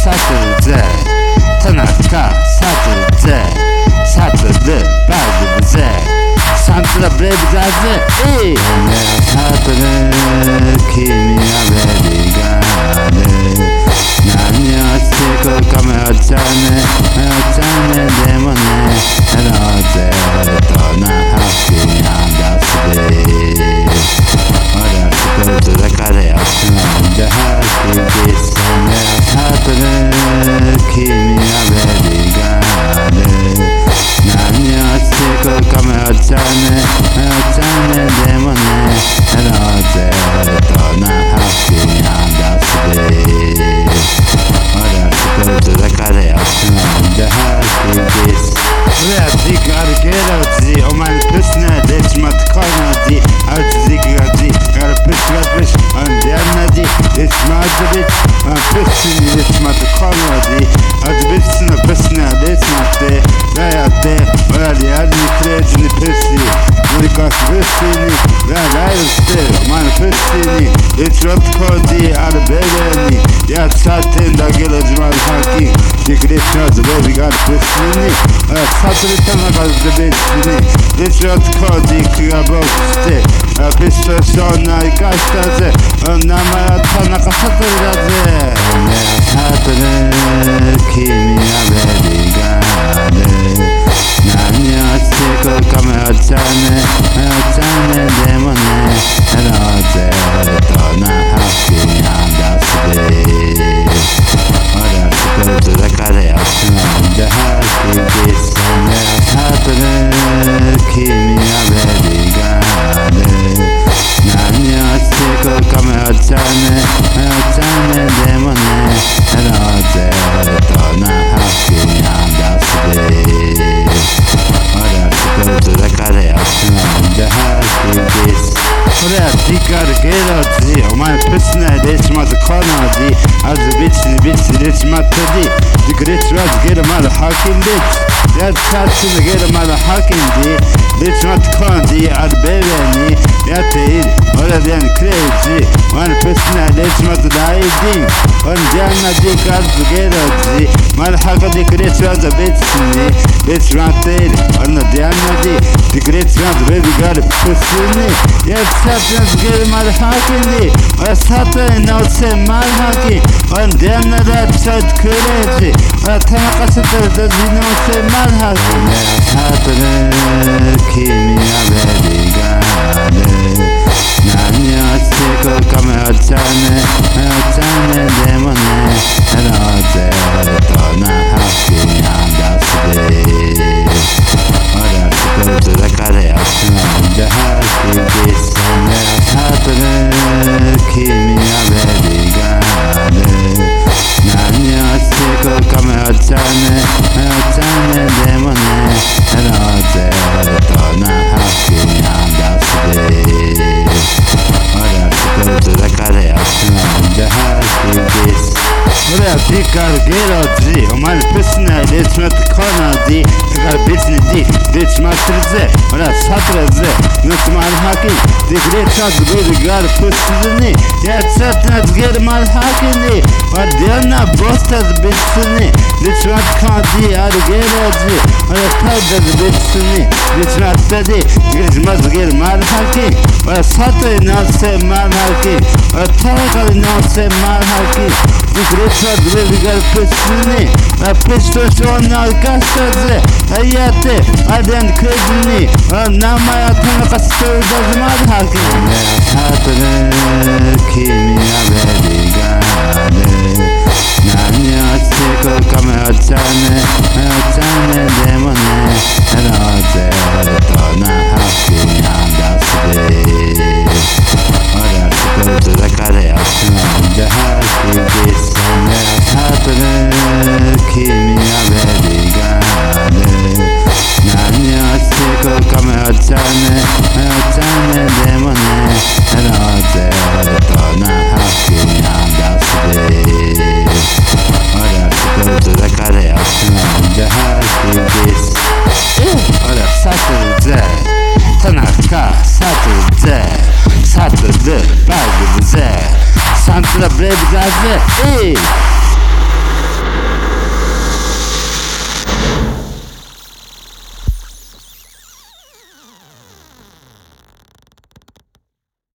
サトルぜ田中サトルぜサトルバグブぜサントラブレイブだぜいいねサトル君はベリーガール何をしてこうかもよちゃねでもねやろうぜ俺となハッピーなダスで俺はスクールだからやってなんだハッピーですねサトル君はベリーガール何をしてこうかもよちゃねでもねやろうぜ俺となハッピーなダスで俺はスクールだからやってなんだハッピーです俺はジークあるゲロジお前のプスなでちまってこいなジあるジークがジあるプスがプスあんでやんなジでちまってビッチあんプスにでちまってこいなジあるビッチのプスなでちまってだやって俺はリアルにクレイジーにプスに乗り越すプスにライブしてお前のプスにでちまってこいジあるベベにやっちゃってんだけど自慢ハッキンでくれちまうぜベビーがあるプスにサトル田中でベッチにでちまってこいジークがボックしてピストルそんな生かしたぜ名前は田中サトルだぜサトル君はベリーガール何をしてこうかもよちゃねでもねやろうぜ俺となハッピーなダスで俺はスクールだからやってなんだハッピーですねサトル君はベリーガール何をしてこうかもよちゃねでもねやろうぜ俺となハッピーなダスで俺はスクールだからやってなんだハッピーです俺はジークあるゲロジお前プス内でちまってこのジあずビッチにビッチでちまったジジクリッチはずゲロまだハッキンビッチやっちゃってのゲロまだハッキンジでちまってこのジあるベベにやっていい俺はでやんクレイジお前のプス内でちまった大ディン俺じゃんなジークあるゲロジまだハカでクリッチはずビッチにビッチまっている俺のでやんなジジクリッチはずベビーがあるプスにやっちゃってのゲロまだハッキンジ俺はサトルに直せまだハッキン俺のでやんなだちょっとクレイジ俺は田中サトルだじ直せまだハッキンサトル君はベリーガール何をしてこうかもよちゃねでもねやろうぜ俺となハッピーなダスで俺はスクールだからやってなんだハッピーですねサトル君はベリーガール何をしてこうかもよちゃねでもねやろうぜ俺となハッピーなダスで俺はスクールだからやってなんだハッピーです俺はジークあるゲロジお前のプス内でちまってこのジだから別にジでちまってるぜ俺はサトルぜのつまるハッキンでくれちゃうベビーがあるプスにやっちゃってなつゲロまるハッキンに俺でやんなボスターズ別にでちまってこのジあるゲロジ俺はパウダーズ別にでちまったジでちまってゲロまるハッキン俺はサトルに直せまるハッキン俺は田中に直せまるハッキンでくれちゃうベビーがあるプスにピストルそんな生かしたぜやってあれやんクレイジーに名前は田中サトルだぜまだハッキンサトル君はベリーガール何をしてこうかもよちゃねでもねやろうぜ俺となハッピーなダスで俺はスクールだからやってなんだハッピーですねサトル君はベリーガール何をしてこうかもよちゃねでもねやろうぜ俺となハッピーなダスで俺はスクールだからやってなんだハッピーです俺はサトルぜ田中サトルぜサトルバグブぜサントラブレイブだぜ